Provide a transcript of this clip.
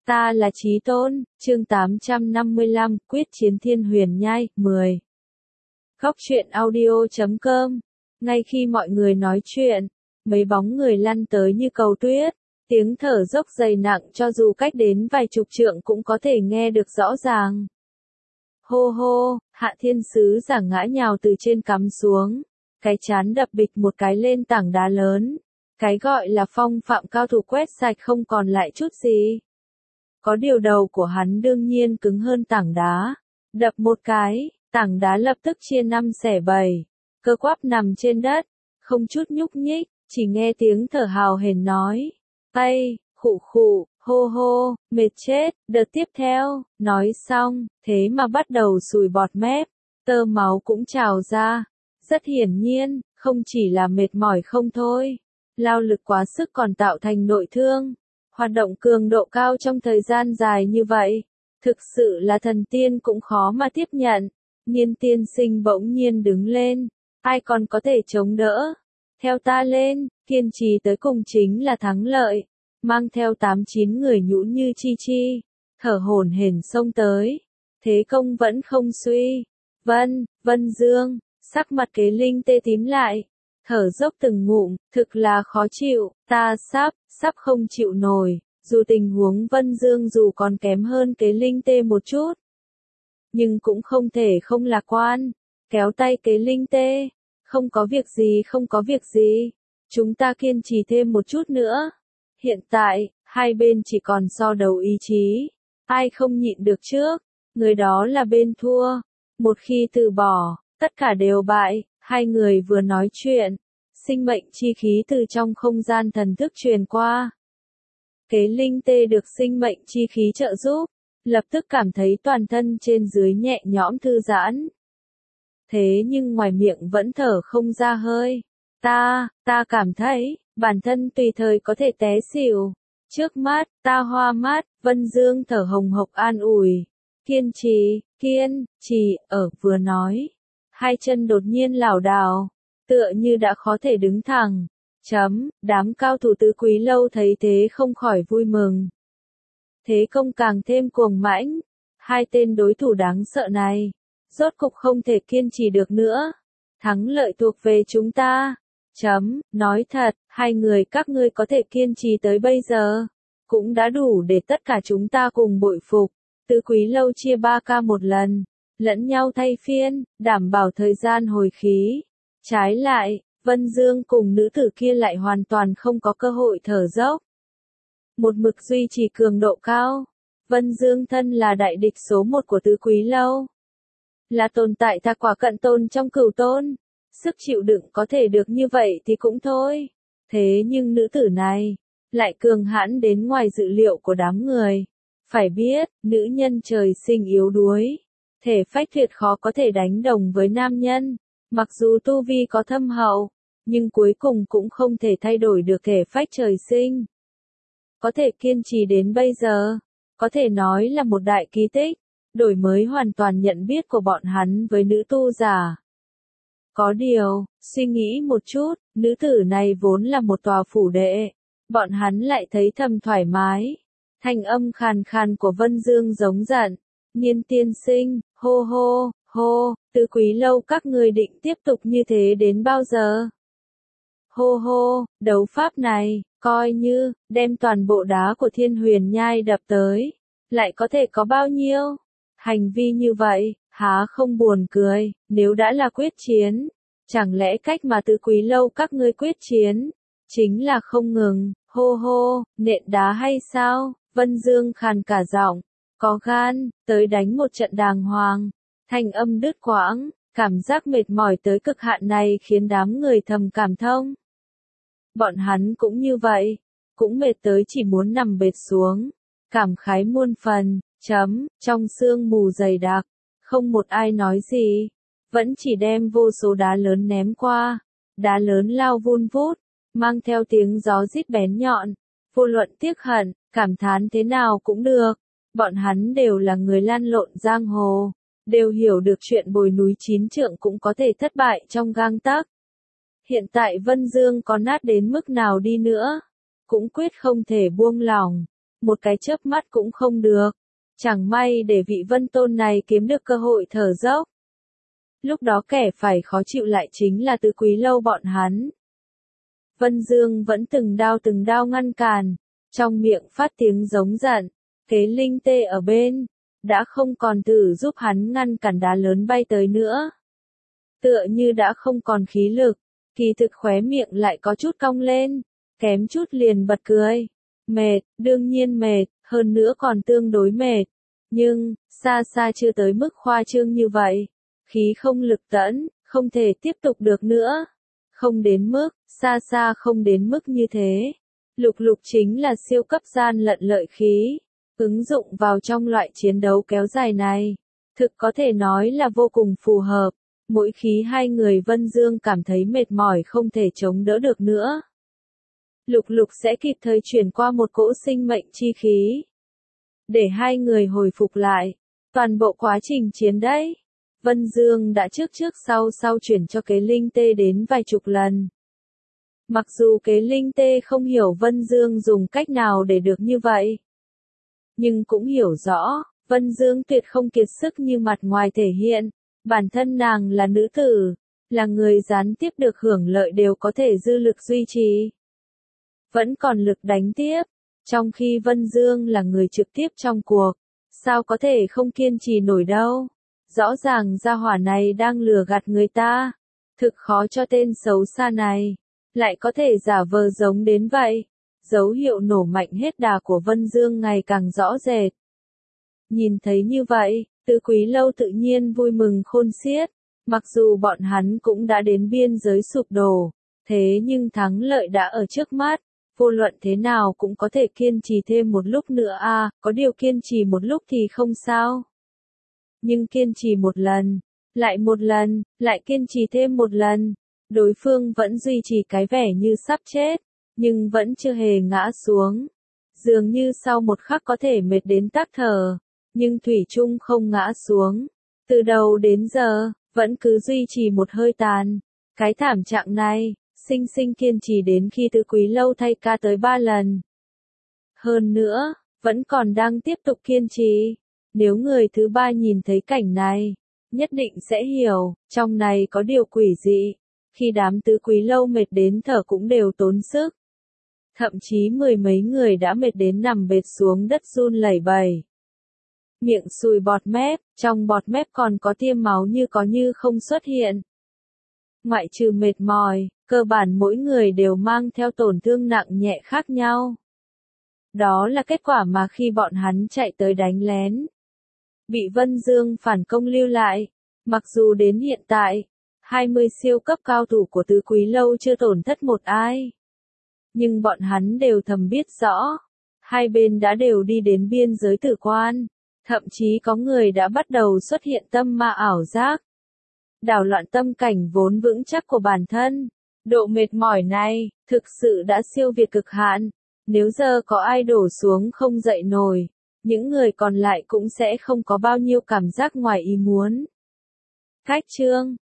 Ta là Chí Tôn, chương 855, quyết chiến Thiên Huyền Nhai, 10. Góc truyện audio.com. Ngay khi mọi người nói chuyện, mấy bóng người lăn tới như cầu tuyết, tiếng thở dốc dày nặng cho dù cách đến vài chục trượng cũng có thể nghe được rõ ràng. Hô hô, Hạ Thiên Sứ giả ngã nhào từ trên cắm xuống, cái chán đập bịch một cái lên tảng đá lớn. Cái gọi là phong phạm cao thủ quét sạch không còn lại chút gì. Có điều đầu của hắn đương nhiên cứng hơn tảng đá. Đập một cái, tảng đá lập tức chia 5 xẻ 7. Cơ quắp nằm trên đất, không chút nhúc nhích, chỉ nghe tiếng thở hào hển nói. Ây, khụ khụ, hô hô, mệt chết, đợt tiếp theo, nói xong, thế mà bắt đầu sùi bọt mép, tơ máu cũng trào ra. Rất hiển nhiên, không chỉ là mệt mỏi không thôi. Lao lực quá sức còn tạo thành nội thương. Hoạt động cường độ cao trong thời gian dài như vậy, thực sự là thần tiên cũng khó mà tiếp nhận. Nhiên tiên sinh bỗng nhiên đứng lên, ai còn có thể chống đỡ? Theo ta lên, kiên trì tới cùng chính là thắng lợi. Mang theo 8-9 người nhũn như chi chi, thở hổn hển xông tới. Thế công vẫn không suy. Vân Dương, sắc mặt Kế Linh tê tím lại. Thở dốc từng ngụm, thực là khó chịu, ta sắp không chịu nổi, dù tình huống Vân Dương dù còn kém hơn Kế Linh tê một chút. Nhưng cũng không thể không lạc quan, kéo tay Kế Linh tê, không có việc gì, chúng ta kiên trì thêm một chút nữa. Hiện tại, hai bên chỉ còn so đấu ý chí, ai không nhịn được trước, người đó là bên thua, một khi từ bỏ, tất cả đều bại. Hai người vừa nói chuyện, sinh mệnh chi khí từ trong không gian thần thức truyền qua. Kế Linh tê được sinh mệnh chi khí trợ giúp, lập tức cảm thấy toàn thân trên dưới nhẹ nhõm thư giãn. Thế nhưng ngoài miệng vẫn thở không ra hơi. Ta cảm thấy, bản thân tùy thời có thể té xỉu. Trước mắt, ta hoa mắt, Vân Dương thở hồng hộc an ủi. Kiên trì, vừa nói. Hai chân đột nhiên lảo đảo, tựa như đã khó thể đứng thẳng. Đám cao thủ Tứ Quý Lâu thấy thế không khỏi vui mừng. Thế công càng thêm cuồng mãnh, hai tên đối thủ đáng sợ này, rốt cục không thể kiên trì được nữa. Thắng lợi thuộc về chúng ta. Nói thật, hai người các ngươi có thể kiên trì tới bây giờ, cũng đã đủ để tất cả chúng ta cùng bội phục. Tứ Quý Lâu chia 3 ca một lần, lẫn nhau thay phiên, đảm bảo thời gian hồi khí. Trái lại, Vân Dương cùng nữ tử kia lại hoàn toàn không có cơ hội thở dốc. Một mực duy trì cường độ cao. Vân Dương thân là đại địch số 1 của Tứ Quý Lâu. Là tồn tại thạc quả cận tôn trong cửu tôn. Sức chịu đựng có thể được như vậy thì cũng thôi. Thế nhưng nữ tử này, lại cường hãn đến ngoài dự liệu của đám người. Phải biết, nữ nhân trời sinh yếu đuối. Thể phách tuyệt khó có thể đánh đồng với nam nhân. Mặc dù tu vi có thâm hậu, nhưng cuối cùng cũng không thể thay đổi được thể phách trời sinh. Có thể kiên trì đến bây giờ, có thể nói là một đại kỳ tích, đổi mới hoàn toàn nhận biết của bọn hắn với nữ tu giả. Có điều, suy nghĩ một chút, nữ tử này vốn là một tòa phủ đệ, bọn hắn lại thấy thầm thoải mái. Thanh âm khàn khàn của Vân Dương giống giận. Nhiên tiên sinh, hô, Tứ Quý Lâu các ngươi định tiếp tục như thế đến bao giờ? Hô, đấu pháp này, coi như, đem toàn bộ đá của Thiên Huyền Nhai đập tới, lại có thể có bao nhiêu? Hành vi như vậy, há không buồn cười, nếu đã là quyết chiến, chẳng lẽ cách mà Tứ Quý Lâu các ngươi quyết chiến, chính là không ngừng, hô, nện đá hay sao? Vân Dương khàn cả giọng, có gan, tới đánh một trận đàng hoàng. Thanh âm đứt quãng, cảm giác mệt mỏi tới cực hạn này khiến đám người thầm cảm thông. Bọn hắn cũng như vậy, cũng mệt tới chỉ muốn nằm bệt xuống, cảm khái muôn phần. Trong sương mù dày đặc, không một ai nói gì, vẫn chỉ đem vô số đá lớn ném qua. Đá lớn lao vun vút, mang theo tiếng gió rít bén nhọn. Vô luận tiếc hận, cảm thán thế nào cũng được. Bọn hắn đều là người lăn lộn giang hồ, đều hiểu được chuyện bồi núi 9 trượng cũng có thể thất bại trong gang tấc. Hiện tại Vân Dương có nát đến mức nào đi nữa, cũng quyết không thể buông lỏng. một cái chớp mắt cũng không được. Chẳng may để vị Vân Tôn này kiếm được cơ hội thở dốc. Lúc đó kẻ phải khó chịu lại chính là Tứ Quý Lâu bọn hắn. Vân Dương vẫn từng đao ngăn cản, trong miệng phát tiếng giống giận, Kế Linh Tê ở bên, đã không còn thử giúp hắn ngăn cản đá lớn bay tới nữa. Tựa như đã không còn khí lực, kỳ thực khóe miệng lại có chút cong lên, kém chút liền bật cười. Mệt, đương nhiên mệt, hơn nữa còn tương đối mệt. Nhưng, xa xa chưa tới mức khoa trương như vậy. Khí không lực tẫn, không thể tiếp tục được nữa. Không đến mức, xa xa không đến mức như thế. Lục lục chính là siêu cấp gian lận lợi khí. Ứng dụng vào trong loại chiến đấu kéo dài này. Thực có thể nói là vô cùng phù hợp. Mỗi khí hai người Vân Dương cảm thấy mệt mỏi không thể chống đỡ được nữa. Lục lục sẽ kịp thời chuyển qua một cỗ sinh mệnh chi khí. Để hai người hồi phục lại. Toàn bộ quá trình chiến đấy. Vân Dương đã trước sau chuyển cho Kế Linh Tê đến vài chục lần. Mặc dù Kế Linh Tê không hiểu Vân Dương dùng cách nào để được như vậy. Nhưng cũng hiểu rõ, Vân Dương tuyệt không kiệt sức như mặt ngoài thể hiện. Bản thân nàng là nữ tử, là người gián tiếp được hưởng lợi đều có thể dư lực duy trì. Vẫn còn lực đánh tiếp, trong khi Vân Dương là người trực tiếp trong cuộc, sao có thể không kiên trì nổi đâu. Rõ ràng gia hỏa này đang lừa gạt người ta, thực khó cho tên xấu xa này, lại có thể giả vờ giống đến vậy. Dấu hiệu nổ mạnh hết đà của Vân Dương ngày càng rõ rệt. Nhìn thấy như vậy, Tứ Quý Lâu tự nhiên vui mừng khôn xiết, mặc dù bọn hắn cũng đã đến biên giới sụp đổ, thế nhưng thắng lợi đã ở trước mắt, vô luận thế nào cũng có thể kiên trì thêm một lúc nữa à, có điều kiên trì một lúc thì không sao. Nhưng kiên trì một lần, lại kiên trì thêm một lần, đối phương vẫn duy trì cái vẻ như sắp chết, nhưng vẫn chưa hề ngã xuống. Dường như sau một khắc có thể mệt đến tắc thở. Nhưng thủy chung không ngã xuống. Từ đầu đến giờ, vẫn cứ duy trì một hơi tàn. Cái thảm trạng này, sinh kiên trì đến khi Tứ Quý Lâu thay ca tới 3 lần. Hơn nữa, vẫn còn đang tiếp tục kiên trì. Nếu người thứ ba nhìn thấy cảnh này, nhất định sẽ hiểu, trong này có điều quỷ dị. Khi đám Tứ Quý Lâu mệt đến thở cũng đều tốn sức. Thậm chí mười mấy người đã mệt đến nằm bệt xuống đất run lẩy bẩy. Miệng sùi bọt mép, trong bọt mép còn có tia máu như có như không xuất hiện. Ngoại trừ mệt mỏi, cơ bản mỗi người đều mang theo tổn thương nặng nhẹ khác nhau. Đó là kết quả mà khi bọn hắn chạy tới đánh lén. Bị Vân Dương phản công lưu lại. Mặc dù đến hiện tại, 20 siêu cấp cao thủ của Tứ Quý Lâu chưa tổn thất một ai. Nhưng bọn hắn đều thầm biết rõ. Hai bên đã đều đi đến biên giới tử quan. Thậm chí có người đã bắt đầu xuất hiện tâm ma ảo giác. Đảo loạn tâm cảnh vốn vững chắc của bản thân. Độ mệt mỏi này, thực sự đã siêu việt cực hạn. Nếu giờ có ai đổ xuống không dậy nổi, những người còn lại cũng sẽ không có bao nhiêu cảm giác ngoài ý muốn. Cách chương